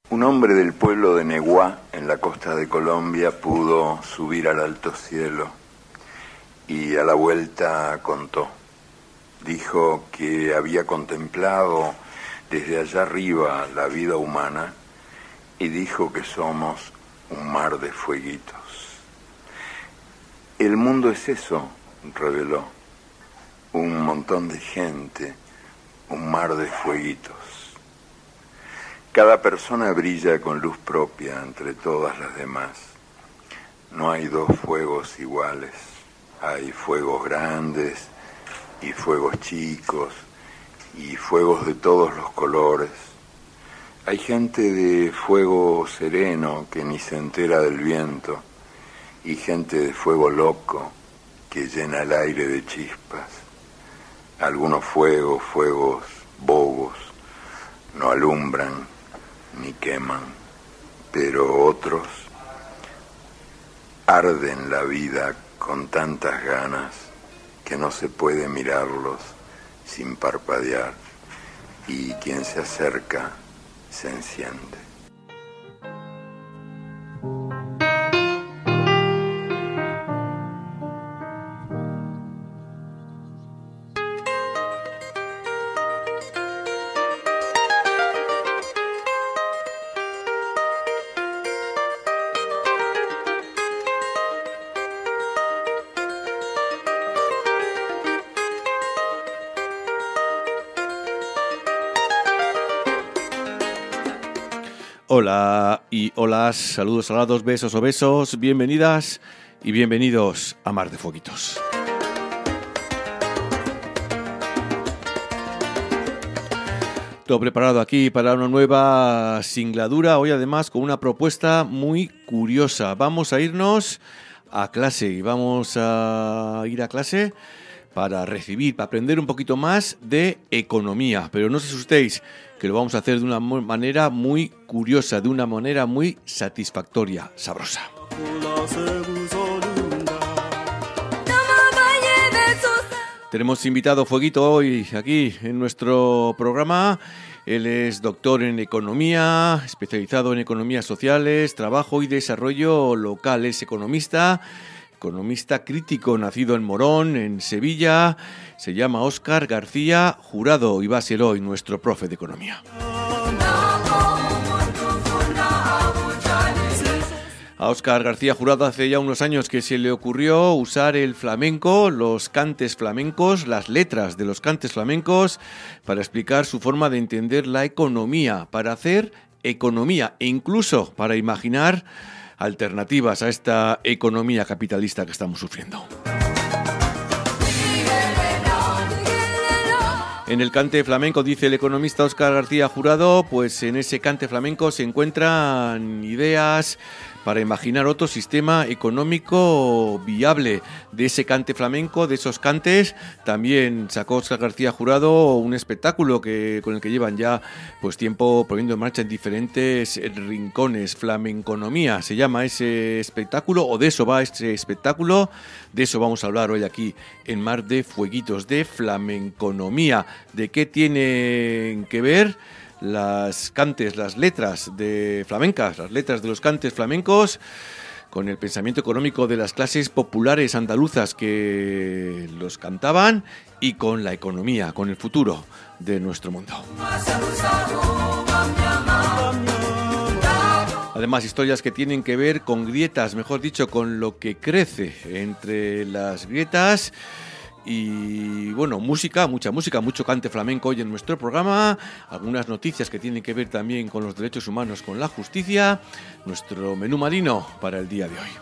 Un hombre del pueblo de Neguá, en la costa de Colombia, pudo subir al alto cielo y a la vuelta contó. Dijo que había contemplado desde allá arriba la vida humana y dijo que somos un mar de fueguitos. El mundo es eso, reveló, un montón de gente, un mar de fueguitos. Cada persona brilla con luz propia entre todas las demás. No hay dos fuegos iguales. Hay fuegos grandes y fuegos chicos y fuegos de todos los colores. Hay gente de fuego sereno que ni se entera del viento y gente de fuego loco que llena el aire de chispas. Algunos fuegos bobos, no alumbran ni queman, pero otros arden la vida con tantas ganas que no se puede mirarlos sin parpadear, y quien se acerca se enciende. Hola y hola, saludos salados, besos o besos, bienvenidas y bienvenidos a Mar de Fueguitos. Todo preparado aquí para una nueva singladura, hoy además con una propuesta muy curiosa. Vamos a irnos a clase y vamos a ir a clase para recibir, para aprender un poquito más de economía, pero no os asustéis, que lo vamos a hacer de una manera muy curiosa, de una manera muy satisfactoria, sabrosa. Tenemos invitado Fueguito hoy aquí en nuestro programa. Él es doctor en economía, especializado en economías sociales, trabajo y desarrollo local. Es economista crítico, nacido en Morón, en Sevilla. Se llama Óscar García Jurado y va a ser hoy nuestro profe de economía. A Óscar García Jurado hace ya unos años que se le ocurrió usar el flamenco, los cantes flamencos, las letras de los cantes flamencos, para explicar su forma de entender la economía, para hacer economía e incluso para imaginar alternativas a esta economía capitalista que estamos sufriendo. En el cante flamenco, dice el economista Óscar García Jurado, pues en ese cante flamenco se encuentran ideas para imaginar otro sistema económico viable. De ese cante flamenco, de esos cantes, también sacó Óscar García Jurado un espectáculo con el que llevan ya pues tiempo poniendo en marcha en diferentes rincones. Flamenconomía se llama ese espectáculo, o de eso va ese espectáculo. De eso vamos a hablar hoy aquí en Mar de Fueguitos, de flamenconomía. ¿De qué tienen que ver las cantes, las letras de flamencas, las letras de los cantes flamencos con el pensamiento económico de las clases populares andaluzas que los cantaban y con la economía, con el futuro de nuestro mundo? Además, historias que tienen que ver con grietas, mejor dicho, con lo que crece entre las grietas. Y bueno, mucha música, mucho cante flamenco hoy en nuestro programa. Algunas noticias que tienen que ver también con los derechos humanos, con la justicia. Nuestro menú marino para el día de hoy.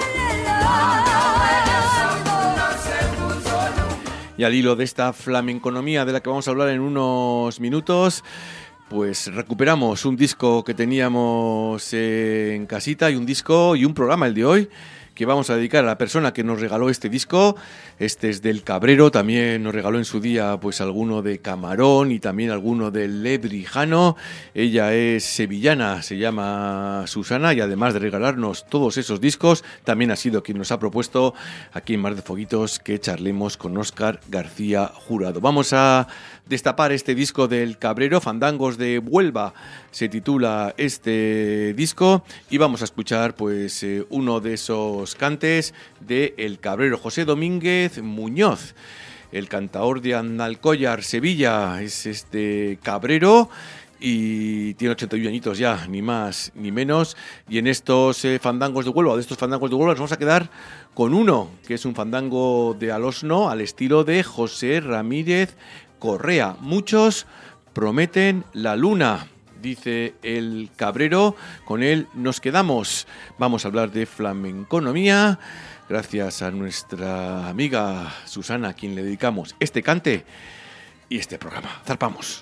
Y al hilo de esta flamenconomía de la que vamos a hablar en unos minutos, pues recuperamos un disco que teníamos en casita, y un disco y un programa, el de hoy, que vamos a dedicar a la persona que nos regaló este disco. Este es del Cabrero, también nos regaló en su día pues alguno de Camarón y también alguno del Lebrijano. Ella es sevillana, se llama Susana, y además de regalarnos todos esos discos, también ha sido quien nos ha propuesto aquí en Mar de Foguitos que charlemos con Óscar García Jurado. Vamos a destapar este disco del Cabrero, Fandangos de Huelva se titula este disco, y vamos a escuchar pues uno de esos cantes de El Cabrero, José Domínguez Muñoz, el cantaor de Analcollar, Sevilla, es este Cabrero y tiene 81 añitos ya, ni más ni menos, y en estos fandangos de Huelva, nos vamos a quedar con uno, que es un fandango de Alosno al estilo de José Ramírez Correa. Muchos prometen la luna, dice el Cabrero, con él nos quedamos. Vamos a hablar de flamenconomía, gracias a nuestra amiga Susana, a quien le dedicamos este cante y este programa. Zarpamos.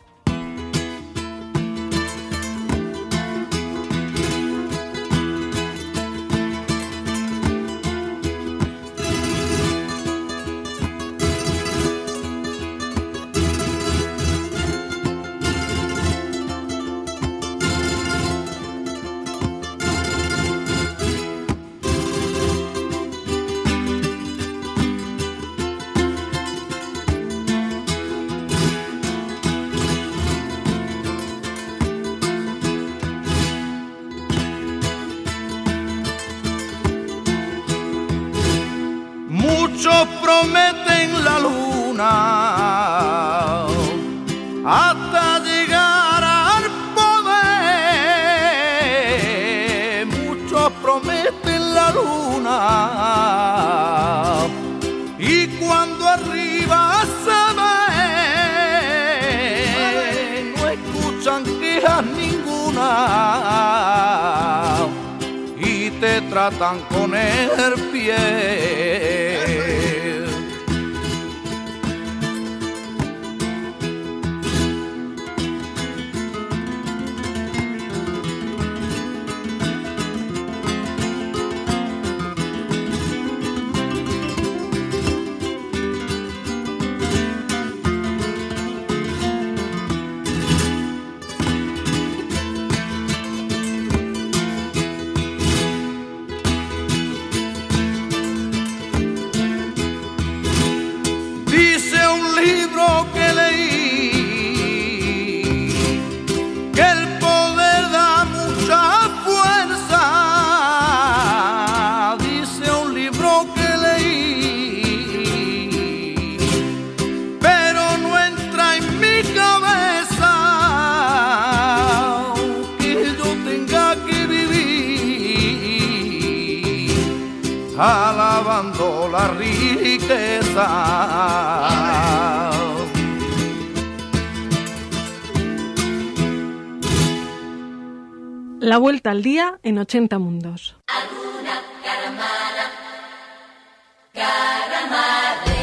Muchos prometen la luna hasta llegar al poder. Muchos prometen la luna y cuando arriba se ve no escuchan quejas ninguna y te tratan con el pie. Alabando la riqueza. La vuelta al día en 80 mundos. Alguna caramana, caramarre.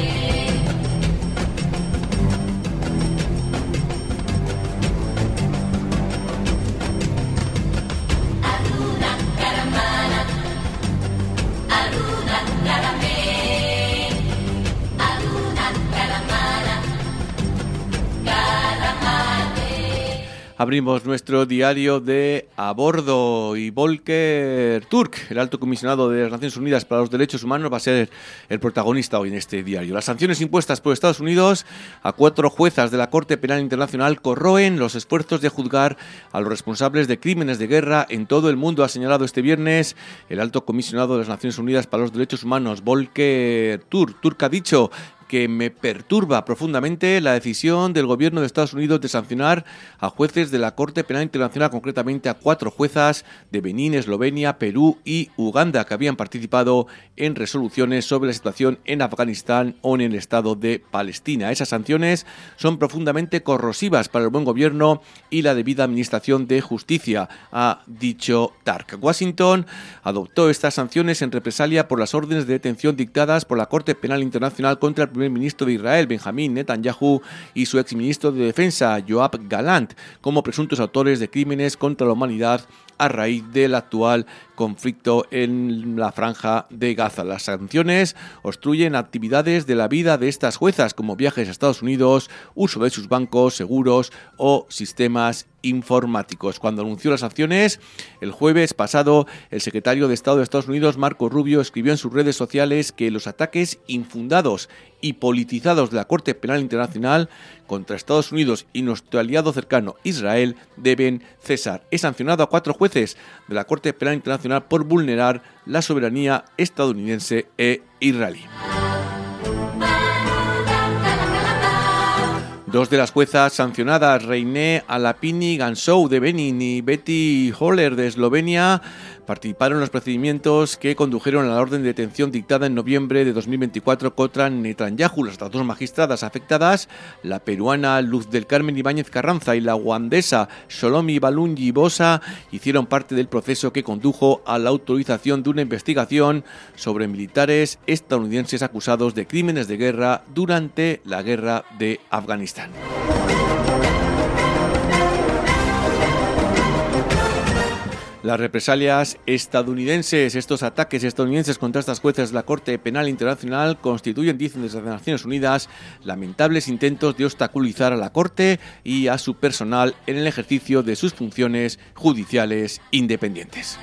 Alguna caramana, alguna caramé, alguna caramana, caramarre. Abrimos nuestro diario de A Bordo y Volker Turk, el alto comisionado de las Naciones Unidas para los Derechos Humanos, va a ser el protagonista hoy en este diario. Las sanciones impuestas por Estados Unidos a 4 juezas de la Corte Penal Internacional corroen los esfuerzos de juzgar a los responsables de crímenes de guerra en todo el mundo, ha señalado este viernes el alto comisionado de las Naciones Unidas para los Derechos Humanos, Volker Turk. Turk ha dicho que me perturba profundamente la decisión del gobierno de Estados Unidos de sancionar a jueces de la Corte Penal Internacional, concretamente a 4 juezas de Benín, Eslovenia, Perú y Uganda, que habían participado en resoluciones sobre la situación en Afganistán o en el Estado de Palestina. Esas sanciones son profundamente corrosivas para el buen gobierno y la debida administración de justicia, ha dicho Turk. Washington adoptó estas sanciones en represalia por las órdenes de detención dictadas por la Corte Penal Internacional contra el primer ministro de Israel, Benjamín Netanyahu, y su exministro de Defensa, Yoav Gallant, como presuntos autores de crímenes contra la humanidad a raíz del actual conflicto en la franja de Gaza. Las sanciones obstruyen actividades de la vida de estas juezas, como viajes a Estados Unidos, uso de sus bancos, seguros o sistemas informáticos. Cuando anunció las sanciones, el jueves pasado, el secretario de Estado de Estados Unidos, Marco Rubio, escribió en sus redes sociales que los ataques infundados y politizados de la Corte Penal Internacional contra Estados Unidos y nuestro aliado cercano Israel deben cesar. He sancionado a 4 jueces de la Corte Penal Internacional por vulnerar la soberanía estadounidense e israelí. 2 de las juezas sancionadas, Reiné Alapini Gansou de Benin y Betty Holler de Eslovenia, participaron en los procedimientos que condujeron a la orden de detención dictada en noviembre de 2024 contra Netanyahu. Las otras 2 magistradas afectadas, la peruana Luz del Carmen Ibáñez Carranza y la ugandesa Sholomi Balungi Bosa, hicieron parte del proceso que condujo a la autorización de una investigación sobre militares estadounidenses acusados de crímenes de guerra durante la guerra de Afganistán. Las represalias estadounidenses, estos ataques estadounidenses contra estas jueces de la Corte Penal Internacional constituyen, dicen desde las Naciones Unidas, lamentables intentos de obstaculizar a la Corte y a su personal en el ejercicio de sus funciones judiciales independientes.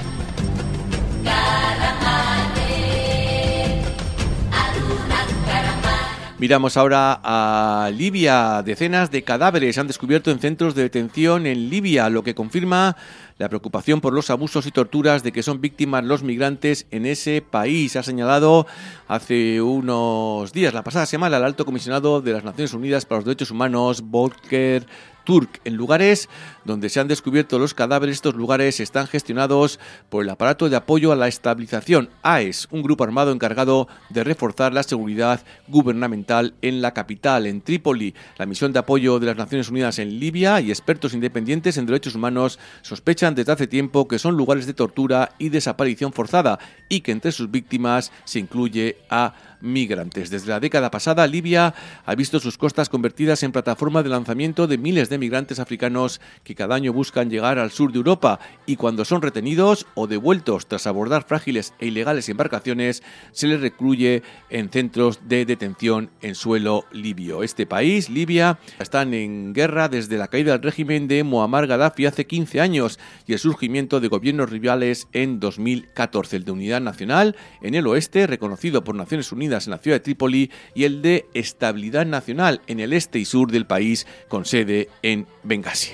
Miramos ahora a Libia. Decenas de cadáveres se han descubierto en centros de detención en Libia, lo que confirma la preocupación por los abusos y torturas de que son víctimas los migrantes en ese país. Ha señalado hace unos días, la pasada semana, el alto comisionado de las Naciones Unidas para los Derechos Humanos, Volker Turk. En lugares donde se han descubierto los cadáveres, estos lugares están gestionados por el aparato de apoyo a la estabilización, AES, un grupo armado encargado de reforzar la seguridad gubernamental en la capital, en Trípoli. La misión de apoyo de las Naciones Unidas en Libia y expertos independientes en derechos humanos sospechan desde hace tiempo que son lugares de tortura y desaparición forzada y que entre sus víctimas se incluye a migrantes. Desde la década pasada, Libia ha visto sus costas convertidas en plataforma de lanzamiento de miles de migrantes africanos que cada año buscan llegar al sur de Europa y cuando son retenidos o devueltos tras abordar frágiles e ilegales embarcaciones, se les recluye en centros de detención en suelo libio. Este país, Libia, están en guerra desde la caída del régimen de Muammar Gaddafi hace 15 años y el surgimiento de gobiernos rivales en 2014, el de Unidad Nacional en el oeste, reconocido por Naciones Unidas en la ciudad de Trípoli, y el de Estabilidad Nacional en el este y sur del país, con sede en Bengasi.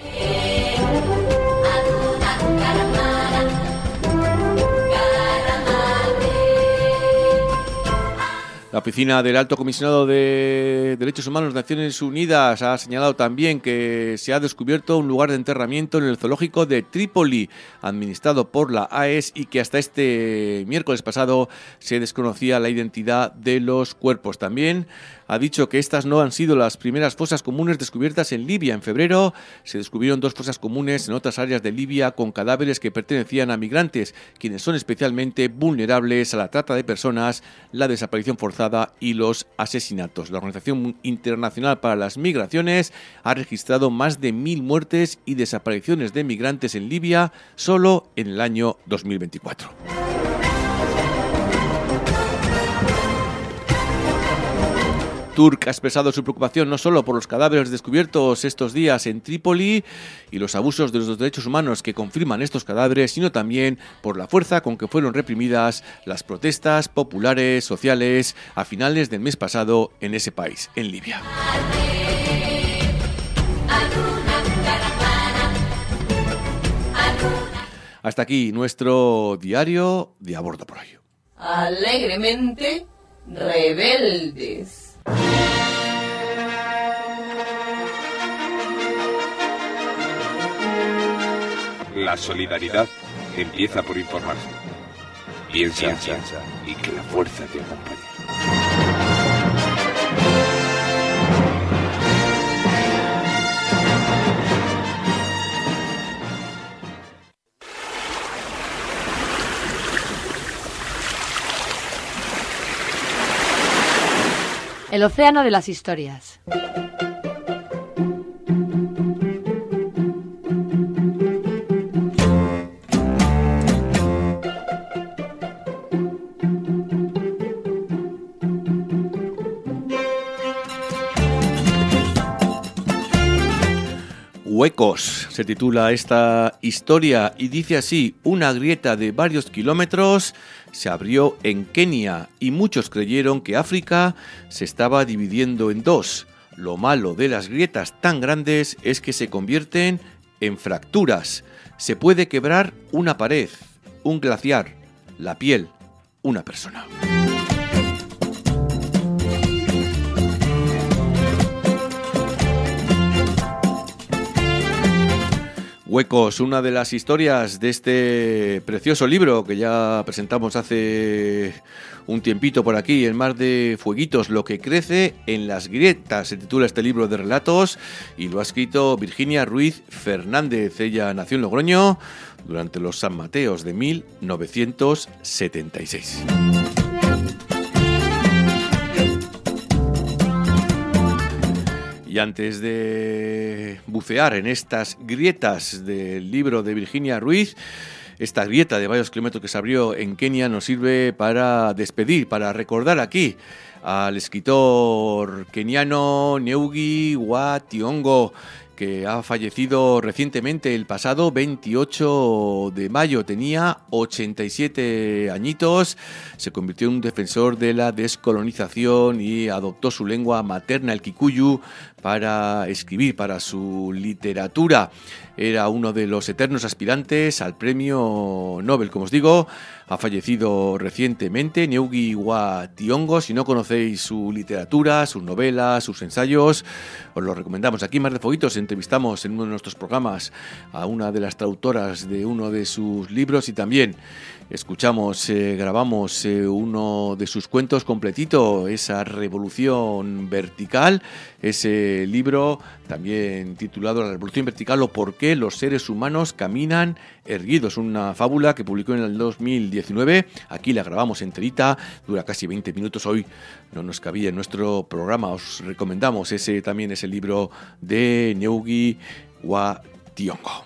La oficina del Alto Comisionado de Derechos Humanos de Naciones Unidas ha señalado también que se ha descubierto un lugar de enterramiento en el zoológico de Trípoli, administrado por la AES, y que hasta este miércoles pasado se desconocía la identidad de los cuerpos. También ha dicho que estas no han sido las primeras fosas comunes descubiertas en Libia. En febrero se descubrieron 2 fosas comunes en otras áreas de Libia con cadáveres que pertenecían a migrantes, quienes son especialmente vulnerables a la trata de personas, la desaparición forzada y los asesinatos. La Organización Internacional para las Migraciones ha registrado más de 1.000 muertes y desapariciones de migrantes en Libia solo en el año 2024. Turk ha expresado su preocupación no solo por los cadáveres descubiertos estos días en Trípoli y los abusos de los derechos humanos que confirman estos cadáveres, sino también por la fuerza con que fueron reprimidas las protestas populares sociales a finales del mes pasado en ese país, en Libia. Hasta aquí nuestro diario de a bordo por hoy. Alegremente rebeldes. La solidaridad empieza por informarse. Piensa y que la fuerza te acompañe. El océano de las historias. Huecos se titula esta historia y dice así: una grieta de varios kilómetros se abrió en Kenia y muchos creyeron que África se estaba dividiendo en dos. Lo malo de las grietas tan grandes es que se convierten en fracturas. Se puede quebrar una pared, un glaciar, la piel, una persona. Huecos, una de las historias de este precioso libro que ya presentamos hace un tiempito por aquí, en Mar de Fueguitos, lo que crece en las grietas, se titula este libro de relatos y lo ha escrito Virginia Ruiz Fernández. Ella nació en Logroño durante los San Mateos de 1976. Y antes de bucear en estas grietas del libro de Virginia Ruiz, esta grieta de varios kilómetros que se abrió en Kenia nos sirve para despedir, para recordar aquí al escritor keniano Ngugi wa Thiong'o, que ha fallecido recientemente el pasado 28 de mayo. Tenía 87 añitos, se convirtió en un defensor de la descolonización y adoptó su lengua materna, el kikuyu, para escribir, para su literatura. Era uno de los eternos aspirantes al premio Nobel, como os digo. Ha fallecido recientemente Ngugi wa Thiong'o. Si no conocéis su literatura, sus novelas, sus ensayos, os lo recomendamos. Aquí en Mar de Fueguitos entrevistamos en uno de nuestros programas a una de las traductoras de uno de sus libros y también grabamos uno de sus cuentos completito, esa revolución vertical, ese libro también titulado La revolución vertical o por qué los seres humanos caminan erguidos, una fábula que publicó en el 2019, aquí la grabamos enterita, dura casi 20 minutos, hoy no nos cabía en nuestro programa, os recomendamos ese libro de Ngugi wa Thiong'o.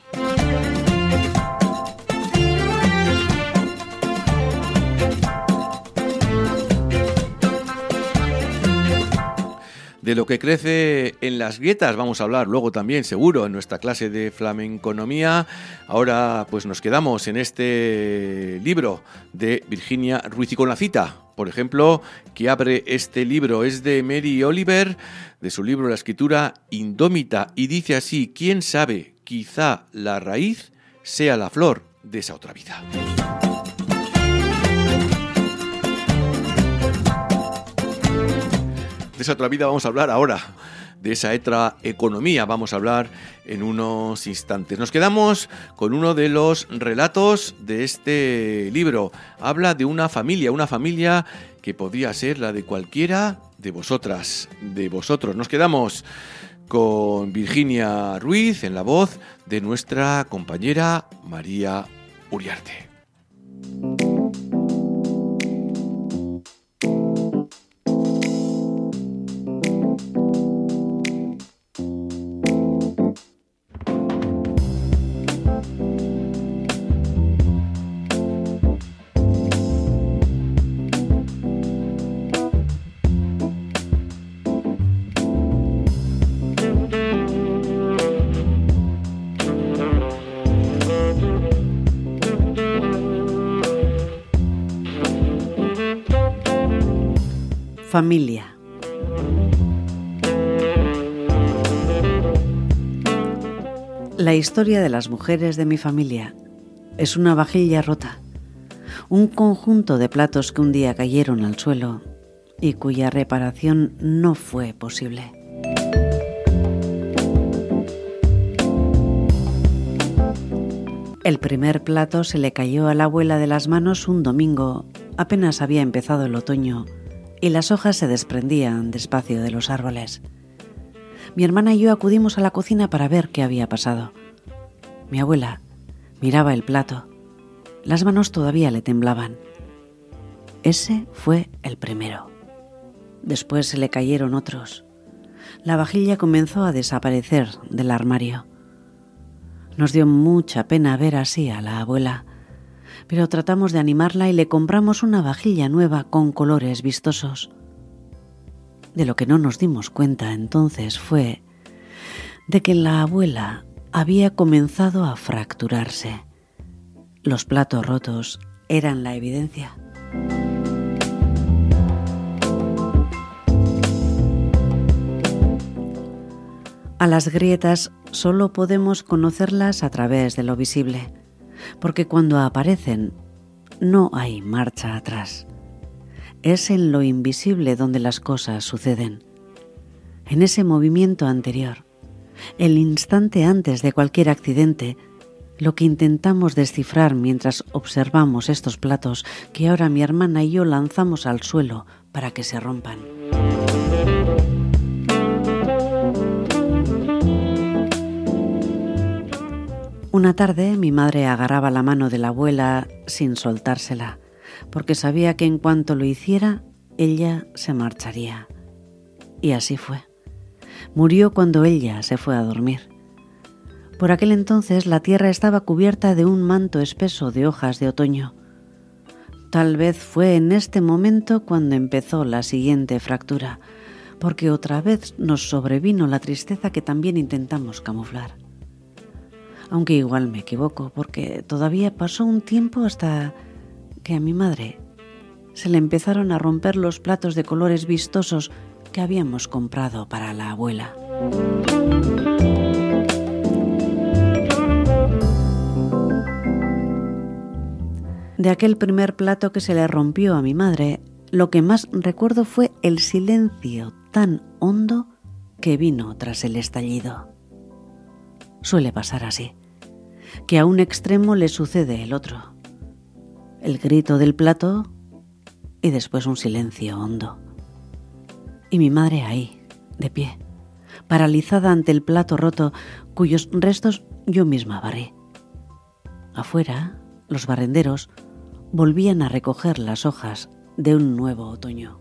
De lo que crece en las grietas vamos a hablar luego también, seguro, en nuestra clase de flamenconomía. Ahora pues nos quedamos en este libro de Virginia Ruiz y con la cita, por ejemplo, que abre este libro. Es de Mary Oliver, de su libro La escritura indómita, y dice así: ¿quién sabe? Quizá la raíz sea la flor de esa otra vida. De esa otra vida vamos a hablar ahora, de esa otra economía vamos a hablar en unos instantes. Nos quedamos con uno de los relatos de este libro. Habla de una familia que podría ser la de cualquiera de vosotras, de vosotros. Nos quedamos con Virginia Ruiz en la voz de nuestra compañera María Uriarte. Familia. La historia de las mujeres de mi familia es una vajilla rota, un conjunto de platos que un día cayeron al suelo y cuya reparación no fue posible. El primer plato se le cayó a la abuela de las manos un domingo, apenas había empezado el otoño, y las hojas se desprendían despacio de los árboles. Mi hermana y yo acudimos a la cocina para ver qué había pasado. Mi abuela miraba el plato. Las manos todavía le temblaban. Ese fue el primero. Después se le cayeron otros. La vajilla comenzó a desaparecer del armario. Nos dio mucha pena ver así a la abuela, pero tratamos de animarla y le compramos una vajilla nueva con colores vistosos. De lo que no nos dimos cuenta entonces fue de que la abuela había comenzado a fracturarse. Los platos rotos eran la evidencia. A las grietas solo podemos conocerlas a través de lo visible, porque cuando aparecen no hay marcha atrás. Es en lo invisible donde las cosas suceden, en ese movimiento anterior, el instante antes de cualquier accidente, lo que intentamos descifrar mientras observamos estos platos que ahora mi hermana y yo lanzamos al suelo para que se rompan. Una tarde mi madre agarraba la mano de la abuela sin soltársela, porque sabía que en cuanto lo hiciera, ella se marcharía. Y así fue. Murió cuando ella se fue a dormir. Por aquel entonces la tierra estaba cubierta de un manto espeso de hojas de otoño. Tal vez fue en este momento cuando empezó la siguiente fractura, porque otra vez nos sobrevino la tristeza que también intentamos camuflar. Aunque igual me equivoco, porque todavía pasó un tiempo hasta que a mi madre se le empezaron a romper los platos de colores vistosos que habíamos comprado para la abuela. De aquel primer plato que se le rompió a mi madre, lo que más recuerdo fue el silencio tan hondo que vino tras el estallido. Suele pasar así, que a un extremo le sucede el otro. El grito del plato y después un silencio hondo. Y mi madre ahí, de pie, paralizada ante el plato roto cuyos restos yo misma barrí. Afuera, los barrenderos volvían a recoger las hojas de un nuevo otoño.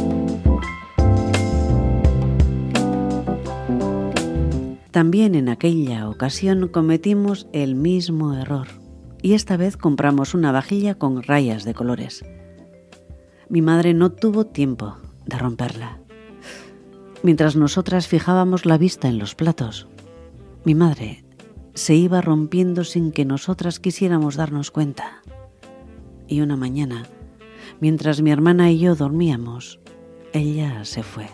También en aquella ocasión cometimos el mismo error y esta vez compramos una vajilla con rayas de colores. Mi madre no tuvo tiempo de romperla. Mientras nosotras fijábamos la vista en los platos, mi madre se iba rompiendo sin que nosotras quisiéramos darnos cuenta. Y una mañana, mientras mi hermana y yo dormíamos, ella se fue.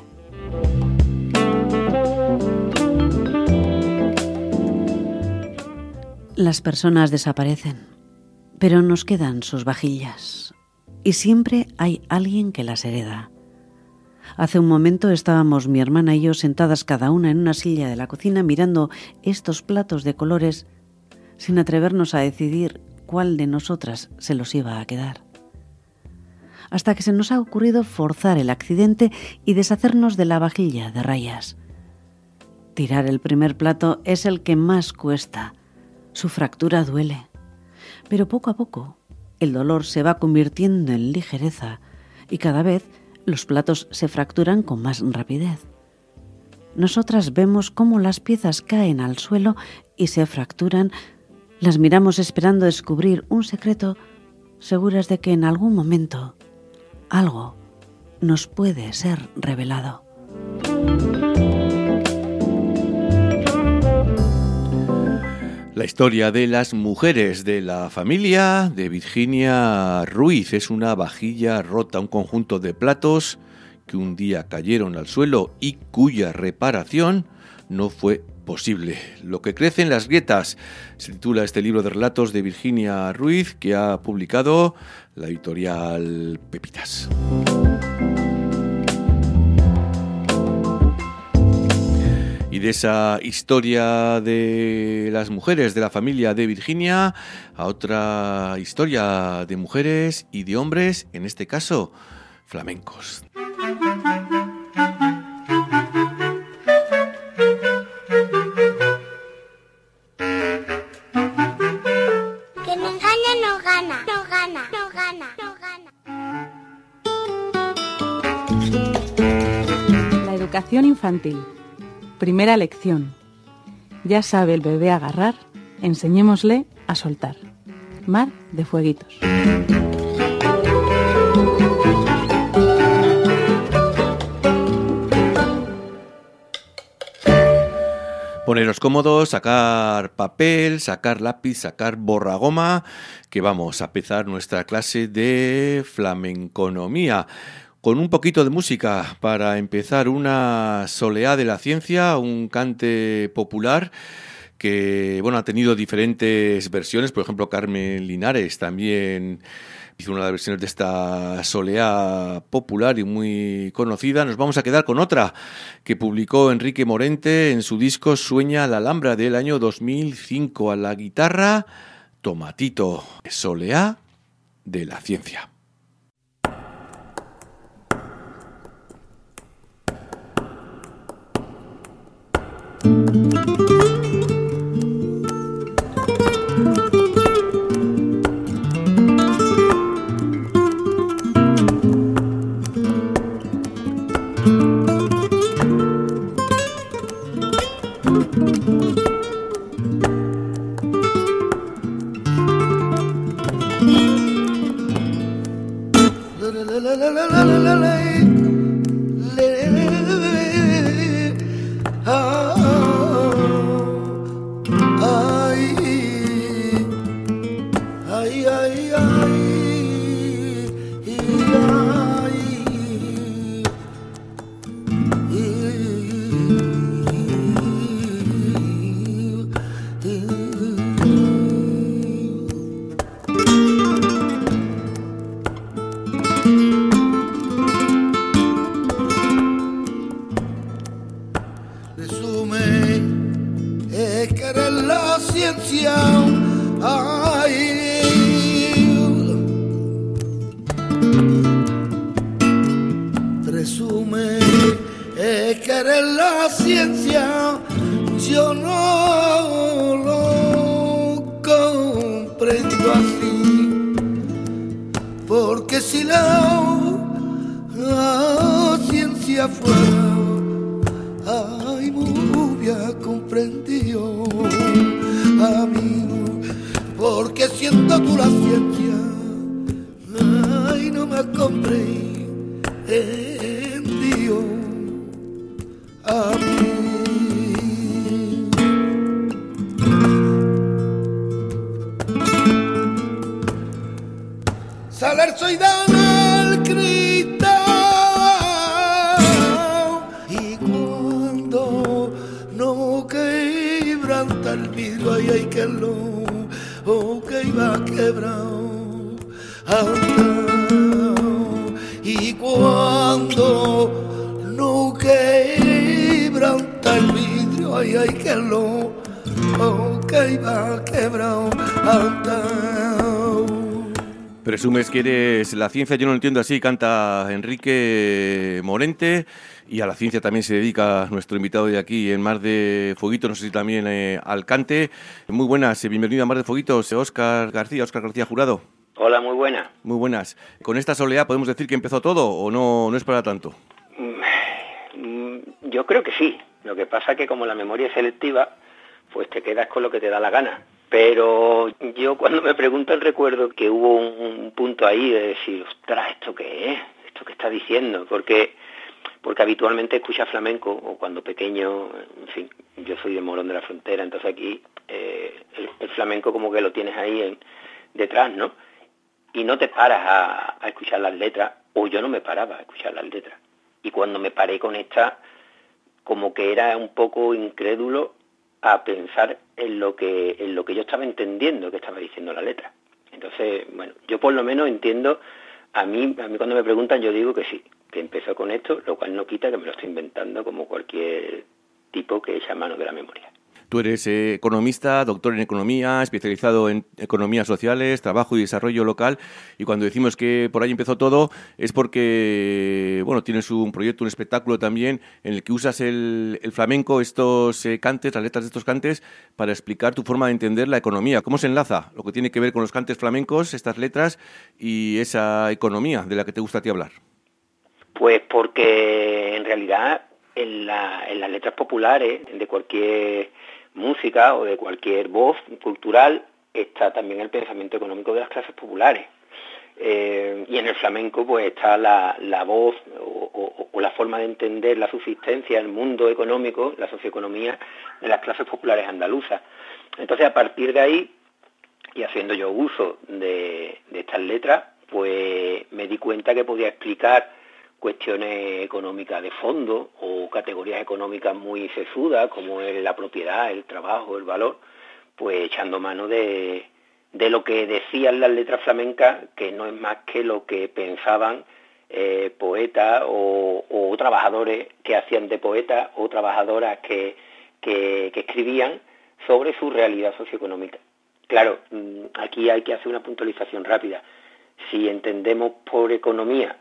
Las personas desaparecen, pero nos quedan sus vajillas y siempre hay alguien que las hereda. Hace un momento estábamos mi hermana y yo sentadas cada una en una silla de la cocina mirando estos platos de colores sin atrevernos a decidir cuál de nosotras se los iba a quedar. Hasta que se nos ha ocurrido forzar el accidente y deshacernos de la vajilla de rayas. Tirar el primer plato es el que más cuesta. Su fractura duele, pero poco a poco el dolor se va convirtiendo en ligereza y cada vez los platos se fracturan con más rapidez. Nosotras vemos cómo las piezas caen al suelo y se fracturan, las miramos esperando descubrir un secreto, seguras de que en algún momento algo nos puede ser revelado. La historia de las mujeres de la familia de Virginia Ruiz es una vajilla rota, un conjunto de platos que un día cayeron al suelo y cuya reparación no fue posible. Lo que crece en las grietas se titula este libro de relatos de Virginia Ruiz que ha publicado la editorial Pepitas. Y de esa historia de las mujeres de la familia de Virginia a otra historia de mujeres y de hombres, en este caso flamencos. Que me engaña no gana, no gana, no gana, no gana. Educación infantil. Primera lección. Ya sabe el bebé agarrar, enseñémosle a soltar. Mar de Fueguitos. Poneros cómodos, sacar papel, sacar lápiz, sacar borragoma, que vamos a empezar nuestra clase de flamenconomía. Con un poquito de música para empezar, una soleá de la ciencia, un cante popular que ha tenido diferentes versiones. Por ejemplo, Carmen Linares también hizo una de las versiones de esta soleá popular y muy conocida. Nos vamos a quedar con otra que publicó Enrique Morente en su disco Sueña la Alhambra del año 2005. A la guitarra, Tomatito, soleá de la ciencia. Presumes que eres la ciencia, yo no lo entiendo así, canta Enrique Morente, y a la ciencia también se dedica nuestro invitado de aquí en Mar de Fueguitos, no sé si también al cante. Muy buenas, bienvenido a Mar de Fueguitos, Óscar García Jurado. Hola, muy buenas. Muy buenas. ¿Con esta soleá podemos decir que empezó todo o no es para tanto? Yo creo que sí, lo que pasa es que como la memoria es selectiva, pues te quedas con lo que te da la gana. Pero yo cuando me preguntan recuerdo que hubo un punto ahí de decir, ostras, ¿esto qué es? ¿Esto qué está diciendo? Porque habitualmente escuchas flamenco, o cuando pequeño, en fin, yo soy de Morón de la Frontera, entonces aquí el flamenco como que lo tienes ahí detrás, ¿no? Y no te paras a escuchar las letras, o yo no me paraba a escuchar las letras. Y cuando me paré con esta, como que era un poco incrédulo a pensar en lo que yo estaba entendiendo que estaba diciendo la letra. Entonces, bueno, yo por lo menos entiendo, a mí cuando me preguntan yo digo que sí, que empezó con esto, lo cual no quita que me lo estoy inventando como cualquier tipo que echa mano de la memoria. Tú eres economista, doctor en economía, especializado en economías sociales, trabajo y desarrollo local, y cuando decimos que por ahí empezó todo es porque, tienes un proyecto, un espectáculo también en el que usas el flamenco, estos cantes, las letras de estos cantes, para explicar tu forma de entender la economía. ¿Cómo se enlaza lo que tiene que ver con los cantes flamencos, estas letras y esa economía de la que te gusta a ti hablar? Pues porque en realidad en las letras populares de cualquier música o de cualquier voz cultural está también el pensamiento económico de las clases populares. Y en el flamenco pues está la voz o la forma de entender la subsistencia, el mundo económico, la socioeconomía de las clases populares andaluzas. Entonces, a partir de ahí, y haciendo yo uso de estas letras, pues me di cuenta que podía explicar cuestiones económicas de fondo o categorías económicas muy sesudas, como es la propiedad, el trabajo, el valor, pues echando mano de lo que decían las letras flamencas, que no es más que lo que pensaban poetas o trabajadores que hacían de poetas o trabajadoras que escribían sobre su realidad socioeconómica. Claro, aquí hay que hacer una puntualización rápida. Si entendemos por economía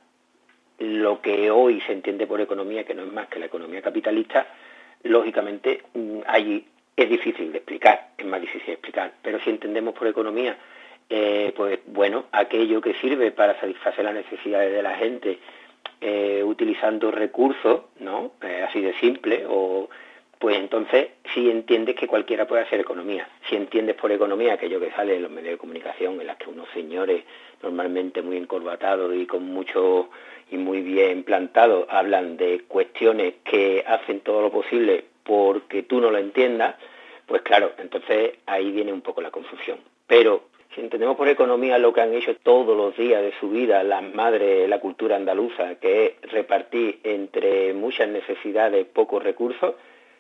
lo que hoy se entiende por economía, que no es más que la economía capitalista, lógicamente ahí es difícil de explicar, es más difícil de explicar. Pero si entendemos por economía, pues bueno, aquello que sirve para satisfacer las necesidades de la gente utilizando recursos, ¿no? Así de simple, pues entonces sí entiendes que cualquiera puede hacer economía. Si entiendes por economía aquello que sale en los medios de comunicación, en las que unos señores normalmente muy encorbatados y con mucho y muy bien plantados hablan de cuestiones que hacen todo lo posible porque tú no lo entiendas, pues claro, entonces ahí viene un poco la confusión. Pero si entendemos por economía lo que han hecho todos los días de su vida las madres de la cultura andaluza, que es repartir entre muchas necesidades pocos recursos,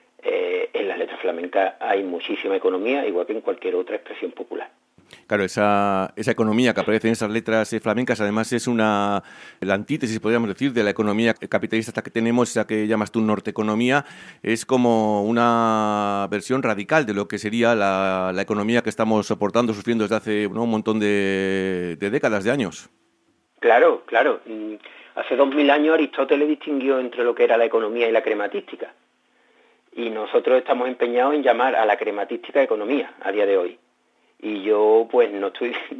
en las letras flamencas hay muchísima economía, igual que en cualquier otra expresión popular. Claro, esa economía que aparece en esas letras flamencas, además es la antítesis, podríamos decir, de la economía capitalista que tenemos, esa que llamas tú norteeconomía, es como una versión radical de lo que sería la economía que estamos soportando, sufriendo desde hace un montón de décadas, de años. Claro. Hace 2000 años Aristóteles distinguió entre lo que era la economía y la crematística. Y nosotros estamos empeñados en llamar a la crematística economía a día de hoy. Y yo pues no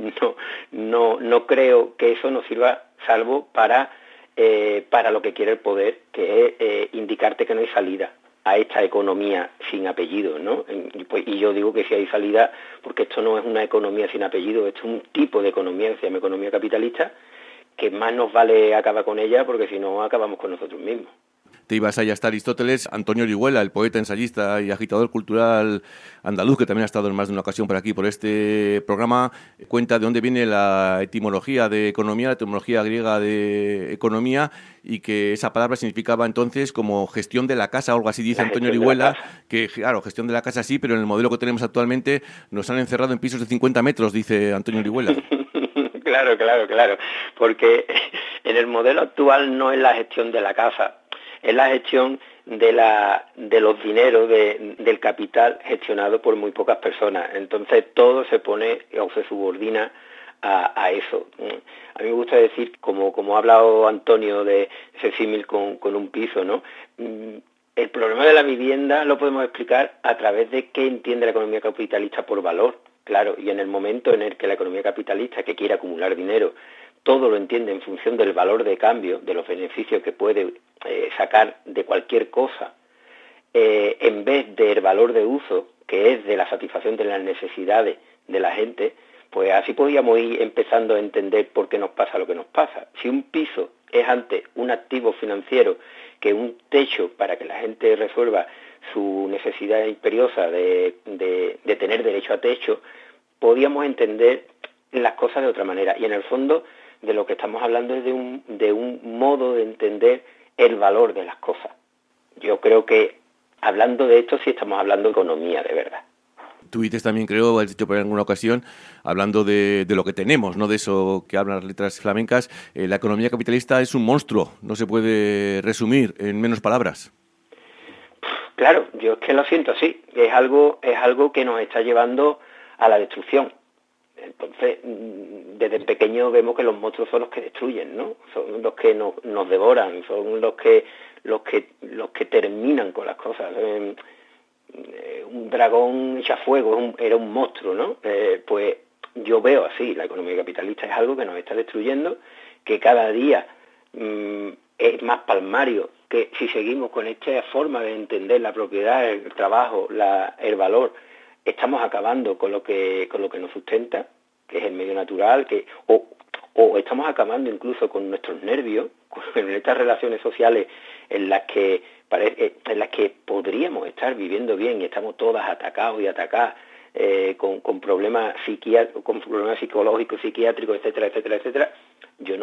creo que eso nos sirva salvo para lo que quiere el poder, que es indicarte que no hay salida a esta economía sin apellido, ¿no? Y yo digo que sí hay salida porque esto no es una economía sin apellido, esto es un tipo de economía que se llama economía capitalista, que más nos vale acabar con ella porque si no acabamos con nosotros mismos. Te ibas allá hasta Aristóteles. Antonio Orihuela, el poeta, ensayista y agitador cultural andaluz, que también ha estado en más de una ocasión por aquí, por este programa, cuenta de dónde viene la etimología de economía, la etimología griega de economía, y que esa palabra significaba entonces como gestión de la casa, o algo así dice Antonio Orihuela, que claro, gestión de la casa sí, pero en el modelo que tenemos actualmente nos han encerrado en pisos de 50 metros, dice Antonio Orihuela. Claro, porque en el modelo actual no es la gestión de la casa, es la gestión de los dineros, del capital gestionado por muy pocas personas. Entonces todo se pone o se subordina a eso. A mí me gusta decir, como ha hablado Antonio de ese símil con un piso, ¿no? El problema de la vivienda lo podemos explicar a través de qué entiende la economía capitalista por valor. Claro, y en el momento en el que la economía capitalista, que quiere acumular dinero, todo lo entiende en función del valor de cambio, de los beneficios que puede sacar de cualquier cosa, en vez del valor de uso, que es de la satisfacción de las necesidades de la gente, pues así podríamos ir empezando a entender por qué nos pasa lo que nos pasa. Si un piso es antes un activo financiero que un techo para que la gente resuelva su necesidad imperiosa de tener derecho a techo, podríamos entender las cosas de otra manera. Y en el fondo de lo que estamos hablando es de un modo de entender el valor de las cosas. Yo creo que hablando de esto sí estamos hablando de economía de verdad. Tú dices también, creo, has dicho por alguna ocasión, hablando de lo que tenemos, no de eso que hablan las letras flamencas, la economía capitalista es un monstruo, no se puede resumir en menos palabras. Claro, yo es que lo siento así, es algo que nos está llevando a la destrucción. Entonces, desde pequeño vemos que los monstruos son los que destruyen, ¿no? Son los que nos devoran, son los que terminan con las cosas. Un dragón echa fuego, era un monstruo, ¿no? Pues yo veo así, la economía capitalista es algo que nos está destruyendo, que cada día es más palmario que si seguimos con esta forma de entender la propiedad, el trabajo, el valor, estamos acabando con lo que nos sustenta, que es el medio natural, o estamos acabando incluso con nuestros nervios, con estas relaciones sociales en las que podríamos estar viviendo bien y estamos todas atacados y atacadas con problemas psicológicos, psiquiátricos, etcétera, etcétera, etcétera. Yo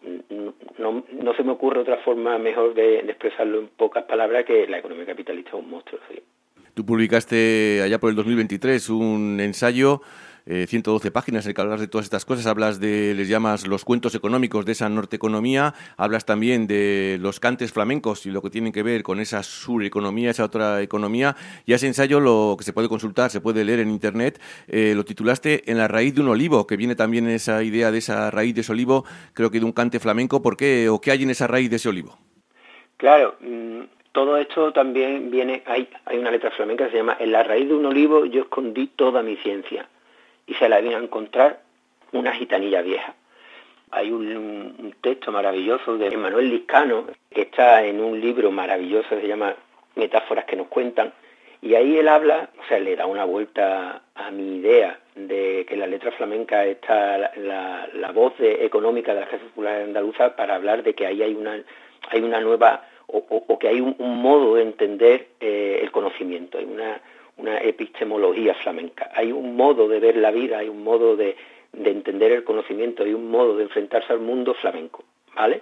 no se me ocurre otra forma mejor de expresarlo en pocas palabras que la economía capitalista es un monstruo, sí. Tú publicaste allá por el 2023 un ensayo, 112 páginas, en el que hablas de todas estas cosas, les llamas los cuentos económicos de esa norteeconomía, hablas también de los cantes flamencos y lo que tienen que ver con esa sureconomía, esa otra economía, y ese ensayo, lo que se puede consultar, se puede leer en internet, lo titulaste En la raíz de un olivo, que viene también esa idea de esa raíz de ese olivo, creo que de un cante flamenco. ¿Por qué o qué hay en esa raíz de ese olivo? Claro, todo esto también viene, hay una letra flamenca que se llama En la raíz de un olivo yo escondí toda mi ciencia y se la vino a encontrar una gitanilla vieja. Hay un texto maravilloso de Emmanuel Liscano que está en un libro maravilloso que se llama Metáforas que nos cuentan, y ahí él habla, le da una vuelta a mi idea de que en la letra flamenca está la voz económica de las clases populares andaluzas, para hablar de que ahí hay una nueva, o que hay un modo de entender el conocimiento, hay una epistemología flamenca, hay un modo de ver la vida, hay un modo de entender el conocimiento, hay un modo de enfrentarse al mundo flamenco, ¿vale?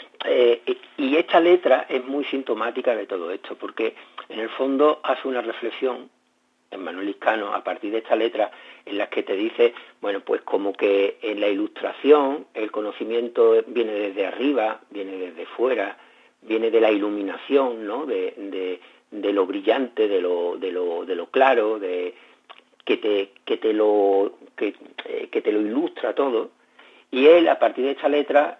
Y esta letra es muy sintomática de todo esto, porque en el fondo hace una reflexión, Emmanuel Liscano, a partir de esta letra, en la que te dice, bueno, pues como que en la ilustración el conocimiento viene desde arriba, viene desde fuera, viene de la iluminación, ¿no? De lo brillante, de lo claro, que te lo ilustra todo. Y él, a partir de esta letra,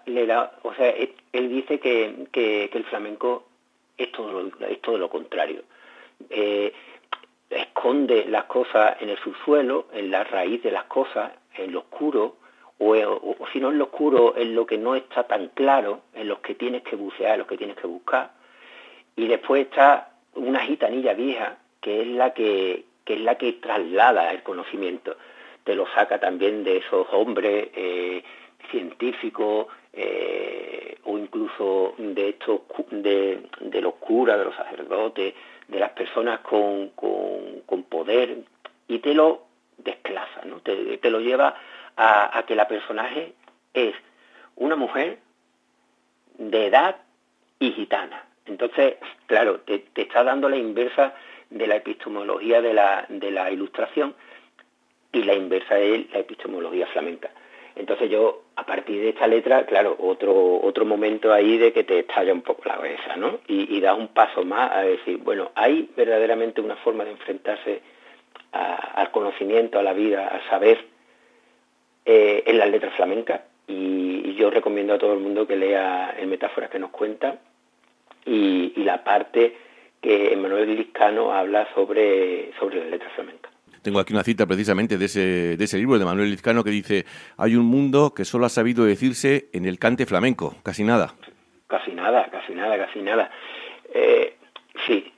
él dice que el flamenco es todo lo contrario. Esconde las cosas en el subsuelo, en la raíz de las cosas, en lo oscuro, o si no en lo oscuro, en lo que no está tan claro, en los que tienes que bucear, en los que tienes que buscar. Y después está una gitanilla vieja, que es la que traslada el conocimiento. Te lo saca también de esos hombres científicos, o incluso de estos de los curas, de los sacerdotes, de las personas con poder, y te lo desclaza, ¿no? Te lo lleva a que la personaje es una mujer de edad y gitana. Entonces, claro, te está dando la inversa de la epistemología de la ilustración, y la inversa es la epistemología flamenca. Entonces yo, a partir de esta letra, claro, otro momento ahí de que te estalla un poco la cabeza, ¿no? Y das un paso más a decir, bueno, hay verdaderamente una forma de enfrentarse al conocimiento, a la vida, al saber, en las letras flamencas, y yo recomiendo a todo el mundo que lea en Metáforas que nos cuentan, y la parte que Emmanuel Liscano habla sobre las letras flamencas. Tengo aquí una cita precisamente de ese libro de Manuel Liscano que dice: hay un mundo que solo ha sabido decirse en el cante flamenco, casi nada. Casi nada. Sí.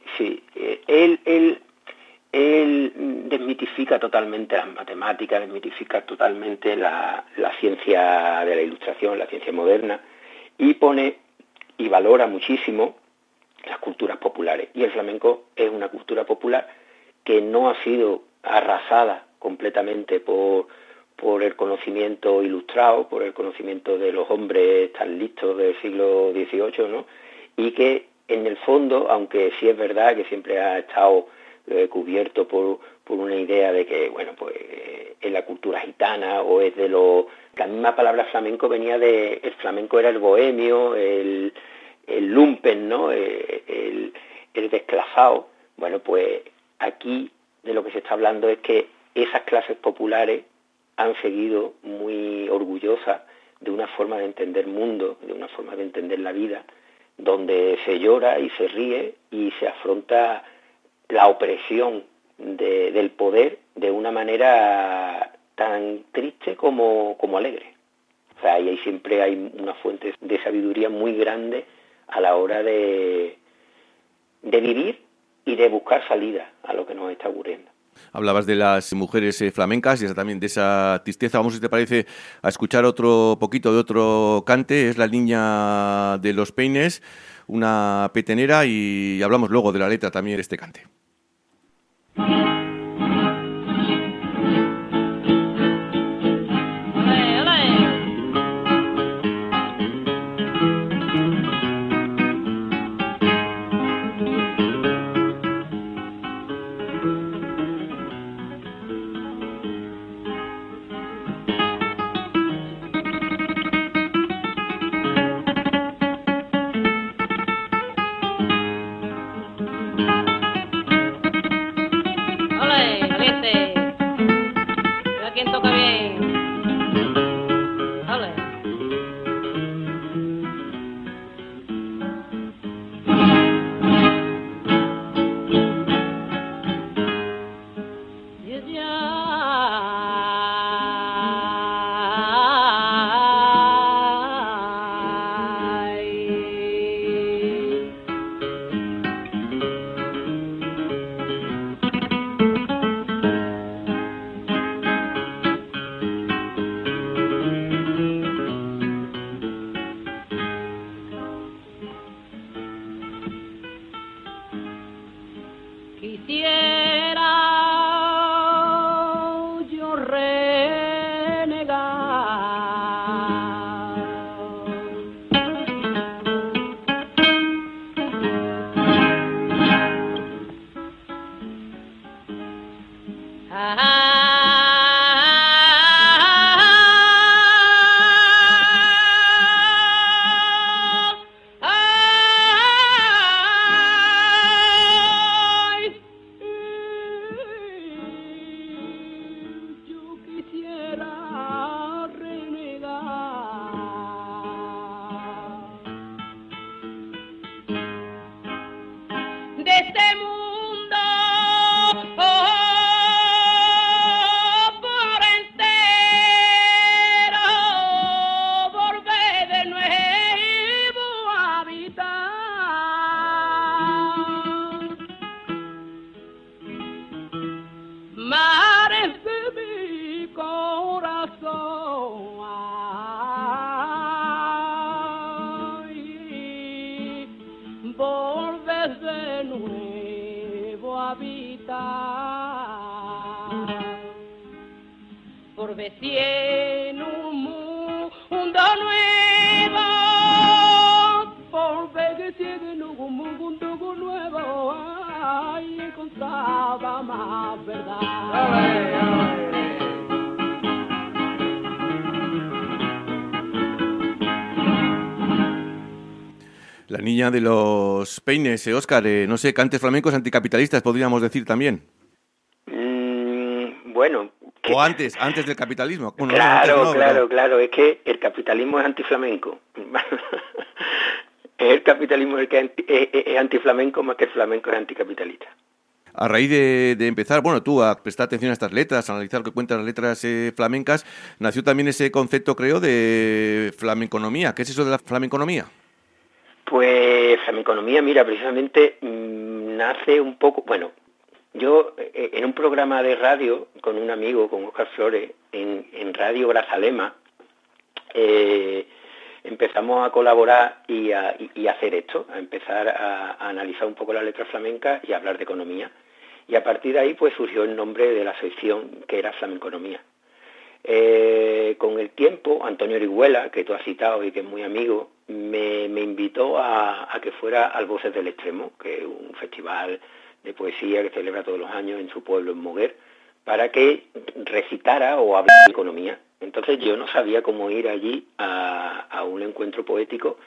Él desmitifica totalmente las matemáticas, desmitifica totalmente la ciencia de la ilustración, la ciencia moderna, y pone y valora muchísimo las culturas populares. Y el flamenco es una cultura popular que no ha sido arrasada completamente por el conocimiento ilustrado, por el conocimiento de los hombres tan listos del siglo XVIII, ¿no? Y que en el fondo, aunque sí es verdad que siempre ha estado cubierto por una idea de que, bueno, pues es la cultura gitana, o es de la misma palabra flamenco venía el flamenco era el bohemio, el lumpen, ¿no? El desclasado. Bueno, pues aquí de lo que se está hablando es que esas clases populares han seguido muy orgullosas de una forma de entender mundo, de una forma de entender la vida, donde se llora y se ríe y se afronta la opresión del poder de una manera tan triste como alegre. O sea, ahí siempre hay una fuente de sabiduría muy grande a la hora de de vivir y de buscar salida a lo que nos está ocurriendo. Hablabas de las mujeres flamencas y también de esa tristeza. Vamos, si te parece, a escuchar otro poquito de otro cante. Es La niña de los peines, una petenera, y hablamos luego de la letra también de este cante. La niña de los peines, Óscar, no sé, cantes flamencos anticapitalistas, podríamos decir también. Bueno. O antes del capitalismo. Bueno, claro, es que el capitalismo es antiflamenco. Es el capitalismo el que es antiflamenco más que el flamenco es anticapitalista. A raíz de empezar, bueno, tú a prestar atención a estas letras, a analizar qué cuentan las letras flamencas, nació también ese concepto, creo, de flamenconomía. ¿Qué es eso de la flamenconomía? Pues flamenconomía, mira, precisamente nace un poco, bueno, yo en un programa de radio con un amigo, con Óscar Flores, en Radio Grazalema, empezamos a colaborar y a hacer esto, a empezar a analizar un poco las letras flamencas y a hablar de economía. Y a partir de ahí pues surgió el nombre de la sección, que era Flamenconomía. Con el tiempo, Antonio Orihuela, que tú has citado y que es muy amigo, me invitó a que fuera al Voces del Extremo, que es un festival de poesía que celebra todos los años en su pueblo, en Moguer, para que recitara o hablara de economía. Entonces yo no sabía cómo ir allí a un encuentro poético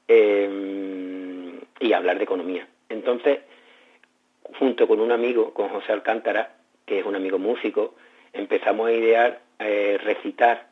y hablar de economía. Entonces, junto con un amigo, con José Alcántara, que es un amigo músico, empezamos a idear recitar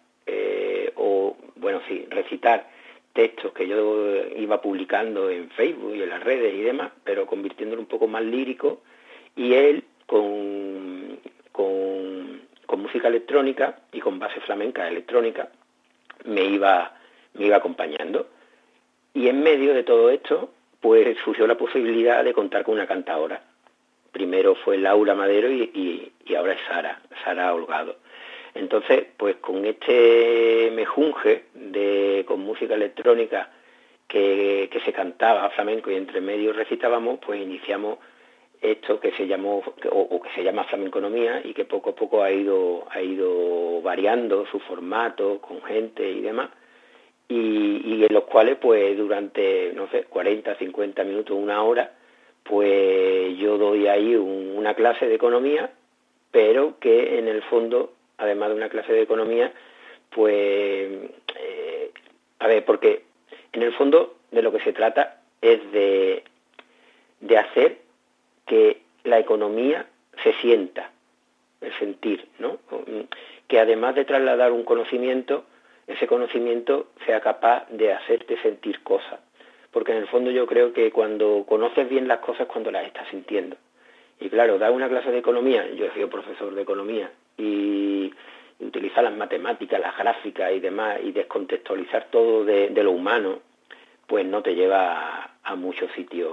textos que yo iba publicando en Facebook y en las redes y demás, pero convirtiéndolo un poco más lírico, y él con música electrónica y con base flamenca electrónica me iba acompañando. Y en medio de todo esto, pues surgió la posibilidad de contar con una cantadora. Primero fue Laura Madero y ahora es Sara Holgado. Entonces, pues con este mejunje con música electrónica que se cantaba flamenco y entre medio recitábamos, pues iniciamos esto que se llamó o que se llama flamenconomía y que poco a poco ha ido variando su formato con gente y demás, y en los cuales pues durante, no sé, 40, 50 minutos, una hora, pues yo doy ahí una clase de economía, pero que en el fondo, además de una clase de economía, pues, porque en el fondo de lo que se trata es de hacer que la economía se sienta, el sentir, ¿no? Que además de trasladar un conocimiento, ese conocimiento sea capaz de hacerte sentir cosas. Porque en el fondo yo creo que cuando conoces bien las cosas, cuando las estás sintiendo. Y claro, dar una clase de economía, yo he sido profesor de economía, y utilizar las matemáticas, las gráficas y demás, y descontextualizar todo de lo humano, pues no te lleva a muchos sitios,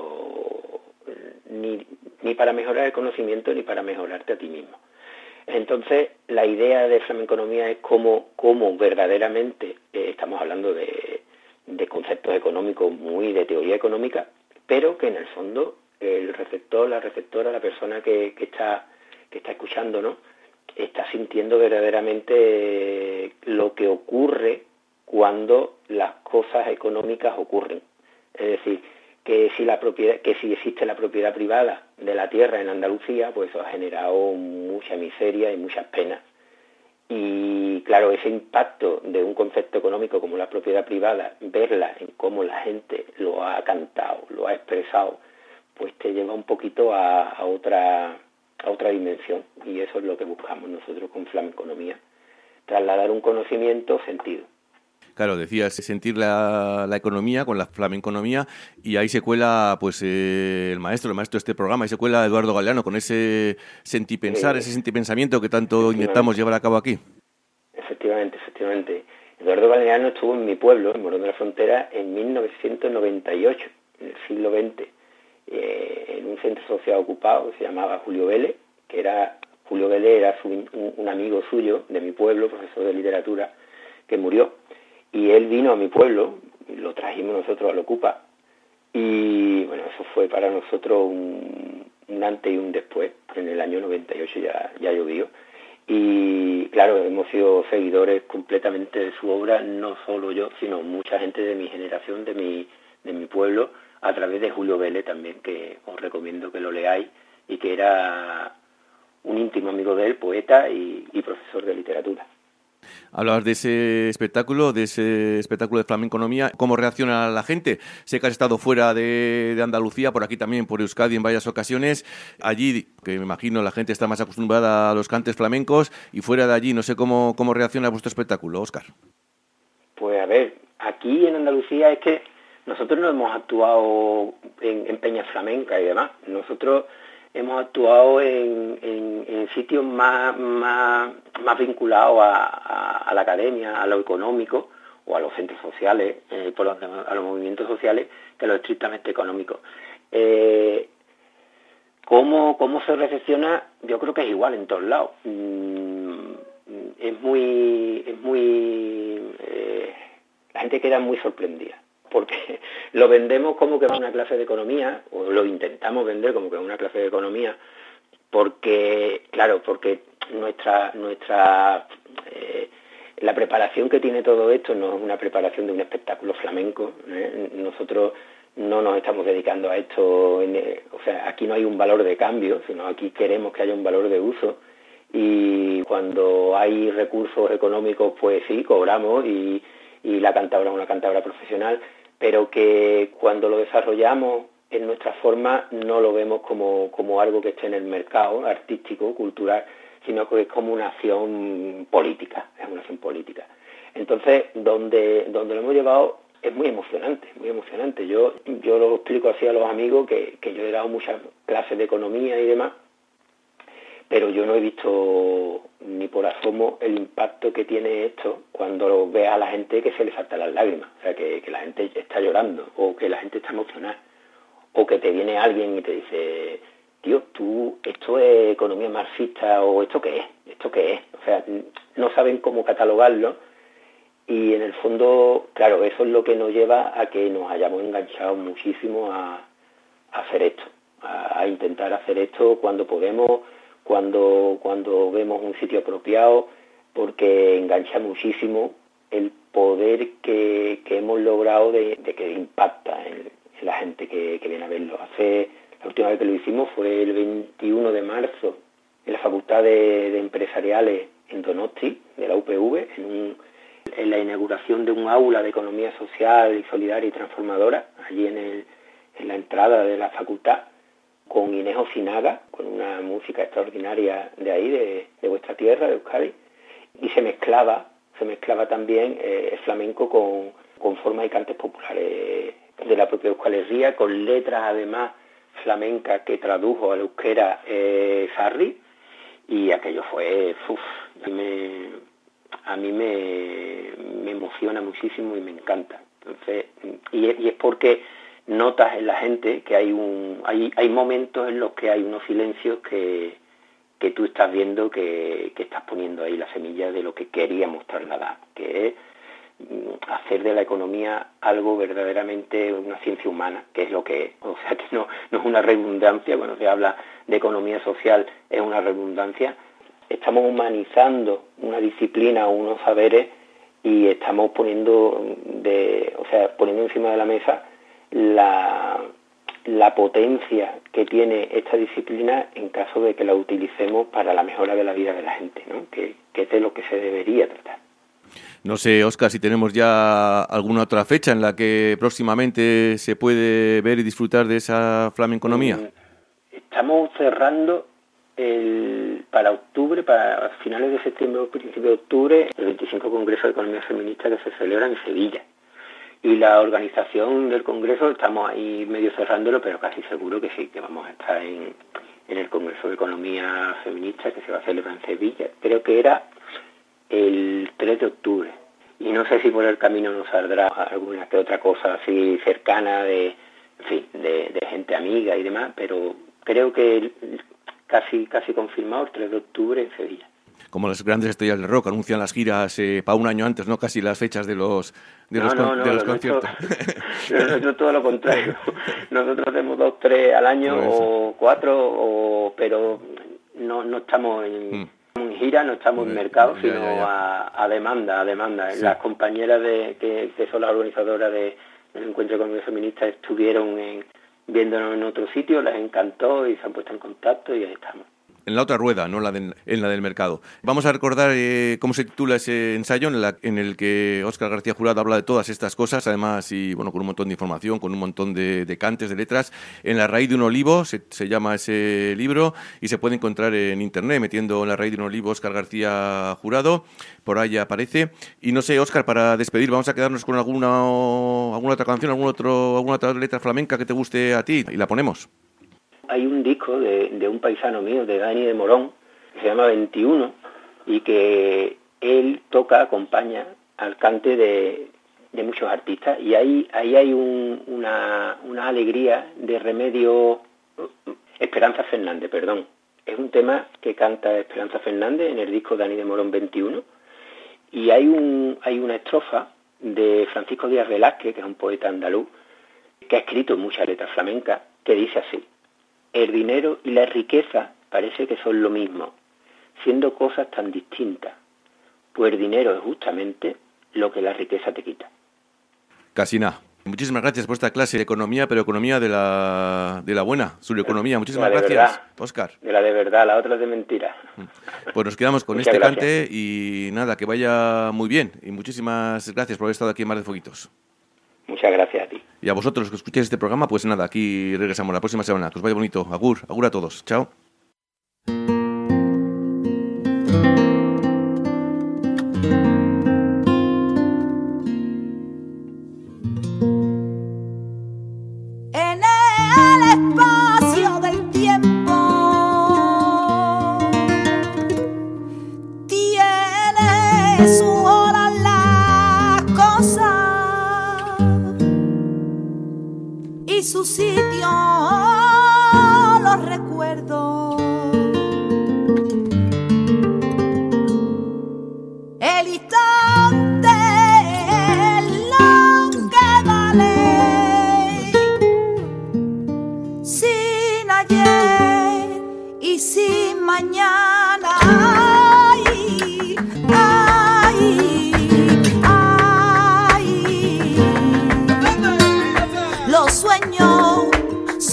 ni para mejorar el conocimiento, ni para mejorarte a ti mismo. Entonces, la idea de flamenconomía es cómo verdaderamente estamos hablando de conceptos económicos, muy de teoría económica, pero que en el fondo el receptor, la receptora, la persona que está escuchando, ¿no?, está sintiendo verdaderamente lo que ocurre cuando las cosas económicas ocurren. Es decir, que si existe la propiedad privada de la tierra en Andalucía, pues eso ha generado mucha miseria y muchas penas. Y claro, ese impacto de un concepto económico como la propiedad privada, verla en cómo la gente lo ha cantado, lo ha expresado, pues te lleva un poquito a otra dimensión. Y eso es lo que buscamos nosotros con flamenconomía, trasladar un conocimiento sentido. Claro, decías sentir la economía con la flamenconomía, y ahí se cuela pues el maestro de este programa, ahí se cuela Eduardo Galeano con ese sentipensar, ese sentipensamiento que tanto intentamos llevar a cabo aquí. Efectivamente. Eduardo Galeano estuvo en mi pueblo, en Morón de la Frontera, en 1998, en el siglo XX, en un centro social ocupado que se llamaba Julio Vélez, Julio Vélez era un amigo suyo de mi pueblo, profesor de literatura, que murió. Y él vino a mi pueblo, lo trajimos nosotros al Ocupa, y bueno, eso fue para nosotros un antes y un después. En el año 98 ya llovió, y claro, hemos sido seguidores completamente de su obra, no solo yo, sino mucha gente de mi generación, de mi pueblo, a través de Julio Vélez también, que os recomiendo que lo leáis, y que era un íntimo amigo de él, poeta y profesor de literatura. Hablabas de ese espectáculo de flamenconomía. ¿Cómo reacciona la gente? Sé que has estado fuera de Andalucía, por aquí también, por Euskadi en varias ocasiones. Allí, que me imagino la gente está más acostumbrada a los cantes flamencos, y fuera de allí, no sé cómo reacciona vuestro espectáculo, Óscar. Pues a ver, aquí en Andalucía es que nosotros no hemos actuado en peñas flamencas y demás. Nosotros hemos actuado en sitios más vinculados a la academia, a lo económico, o a los centros sociales, a los movimientos sociales, que a lo estrictamente económico. ¿Cómo se recepciona? Yo creo que es igual en todos lados. La gente queda muy sorprendida, porque lo vendemos como que es una clase de economía, o lo intentamos vender como que es una clase de economía, porque la preparación que tiene todo esto no es una preparación de un espectáculo flamenco. Nosotros no nos estamos dedicando a esto, aquí no hay un valor de cambio, sino aquí queremos que haya un valor de uso, y cuando hay recursos económicos, pues sí, cobramos, y la cantadora es una cantadora profesional, pero que cuando lo desarrollamos en nuestra forma no lo vemos como algo que esté en el mercado artístico, cultural, sino que es como una acción política, Entonces, donde lo hemos llevado es muy emocionante. Yo lo explico así a los amigos, que yo he dado muchas clases de economía y demás, pero yo no he visto ni por asomo el impacto que tiene esto cuando lo ve a la gente que se le saltan las lágrimas, o sea, que la gente está llorando, o que la gente está emocionada, o que te viene alguien y te dice, tío, tú, esto es economía marxista, o ¿esto qué es? O sea, no saben cómo catalogarlo, y en el fondo, claro, eso es lo que nos lleva a que nos hayamos enganchado muchísimo a hacer esto, a intentar hacer esto cuando podemos, cuando vemos un sitio apropiado, porque engancha muchísimo el poder que hemos logrado de que impacta en la gente que viene a verlo. La última vez que lo hicimos fue el 21 de marzo en la Facultad de Empresariales en Donosti, de la UPV, en la inauguración de un aula de economía social y solidaria y transformadora, allí en la entrada de la facultad, con Inés Osinaga, con una música extraordinaria de ahí, de vuestra tierra, de Euskadi, y se mezclaba también el flamenco con formas y cantes populares de la propia Euskal Herria, con letras además flamencas que tradujo al euskera Sarri, y aquello fue, a mí me emociona muchísimo y me encanta. Entonces, y es porque notas en la gente que hay momentos en los que hay unos silencios que tú estás viendo que estás poniendo ahí la semilla de lo que queríamos trasladar, que es hacer de la economía algo verdaderamente una ciencia humana, que es lo que es. O sea, que no es una redundancia. Cuando se habla de economía social es una redundancia. Estamos humanizando una disciplina o unos saberes y estamos poniendo encima de la mesa la potencia que tiene esta disciplina en caso de que la utilicemos para la mejora de la vida de la gente, ¿no? Que es de lo que se debería tratar. No sé, Óscar, si tenemos ya alguna otra fecha en la que próximamente se puede ver y disfrutar de esa flamenconomía. Estamos cerrando para octubre, para finales de septiembre o principios de octubre, el 25 Congreso de Economía Feminista que se celebra en Sevilla. Y la organización del Congreso, estamos ahí medio cerrándolo, pero casi seguro que sí, que vamos a estar en el Congreso de Economía Feminista que se va a celebrar en Sevilla. Creo que era el 3 de octubre. Y no sé si por el camino nos saldrá alguna que otra cosa así cercana de gente amiga y demás, pero creo que casi confirmado el 3 de octubre en Sevilla. Como las grandes estrellas del rock anuncian las giras para un año antes, ¿no? Casi las fechas de los conciertos. No, todo lo contrario. Nosotros hacemos 2, 3 al año o 4, pero no estamos en gira, no estamos en mercado, sino a demanda. Sí. Las compañeras que son las organizadoras del Encuentro Económico Feminista estuvieron viéndonos en otro sitio, les encantó y se han puesto en contacto y ahí estamos. En la otra rueda, no en la del mercado. Vamos a recordar cómo se titula ese ensayo en el que Óscar García Jurado habla de todas estas cosas, además, y con un montón de información, con un montón de cantes, de letras. En la raíz de un olivo se llama ese libro y se puede encontrar en internet metiendo en la raíz de un olivo Óscar García Jurado, por ahí aparece. Y no sé, Óscar, para despedir, vamos a quedarnos con alguna otra canción, alguna otra letra flamenca que te guste a ti y la ponemos. Hay un disco de un paisano mío, de Dani de Morón, que se llama 21, y que él acompaña al cante de muchos artistas, y ahí hay una alegría de Remedio, Esperanza Fernández, perdón. Es un tema que canta Esperanza Fernández en el disco Dani de Morón 21, y hay una estrofa de Francisco Díaz Velázquez, que es un poeta andaluz, que ha escrito muchas letras flamencas, que dice así: el dinero y la riqueza parece que son lo mismo, siendo cosas tan distintas, pues el dinero es justamente lo que la riqueza te quita. Casi nada. Muchísimas gracias por esta clase de economía, pero economía de la buena, surieconomía. Muchísimas gracias, Óscar. De la de verdad, la otra es de mentira. Pues nos quedamos con este cante y nada, que vaya muy bien. Y muchísimas gracias por haber estado aquí en Mar de Fueguitos. Muchas gracias a ti. Y a vosotros los que escucháis este programa, pues nada, aquí regresamos la próxima semana. Que os vaya bonito. Agur a todos. Chao. En el espacio del tiempo tiene su hora la cosa y su sitio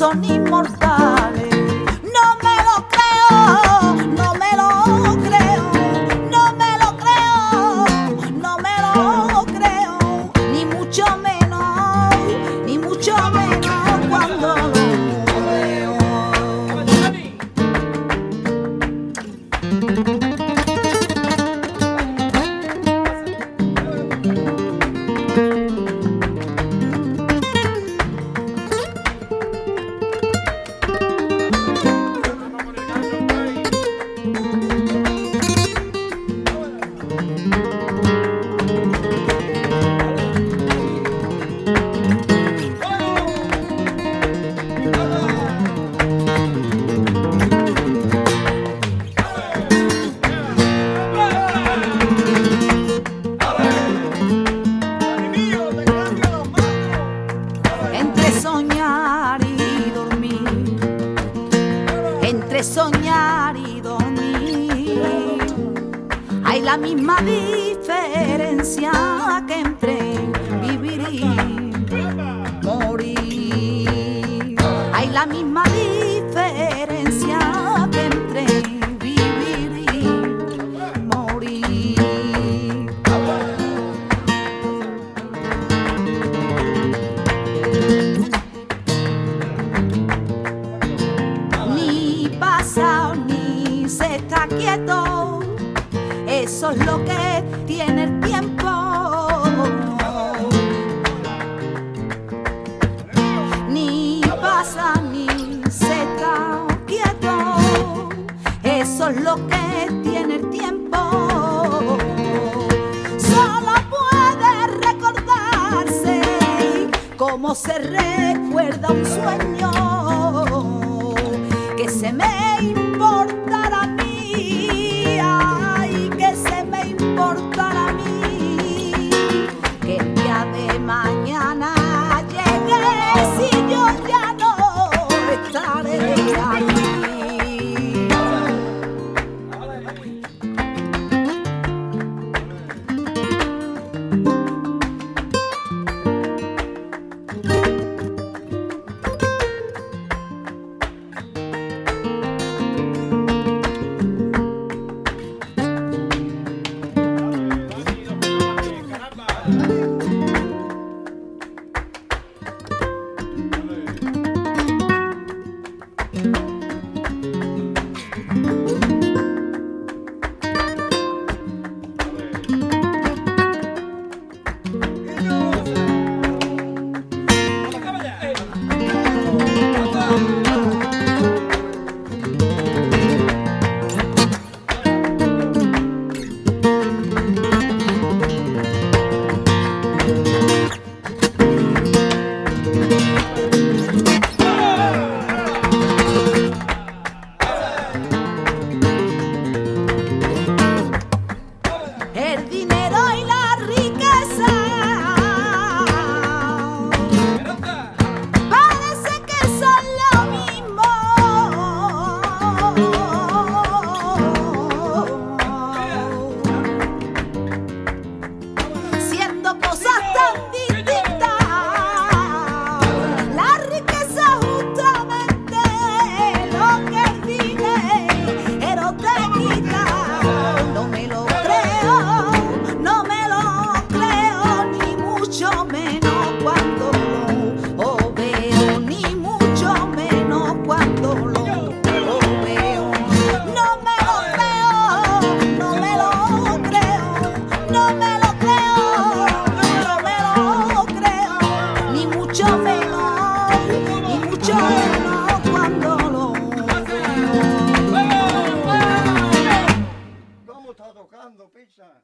son inmortales. No me lo creo, no me lo creo, no me lo creo, no me lo creo, ni mucho menos cuando lo veo. Entre soñar y dormir, entre soñar y dormir, hay la misma diferencia que entre vivir y morir. Hay la misma diferencia que entre vivir y morir. Ni pasa ni se está quieto, eso es lo que tiene el tiempo. Ni pasa ni se está quieto, eso es lo que tiene el tiempo. Solo puede recordarse como se recuerda un sueño, que se me importará a mí, ay, que se me importará a mí, que el día de mañana llegue si yo ya no estaré aquí. El dinero y la riqueza parece que son lo mismo. Siendo cosas tan distintas, la riqueza justamente lo que el dinero te quita. No me lo creo, no me lo creo, ni mucho menos cuando lo veo, ni mucho menos cuando lo veo. No me lo creo, no me lo creo, no me lo creo, no me lo creo, ni mucho menos cuando lo veo. ¿Cómo está tocando pizza?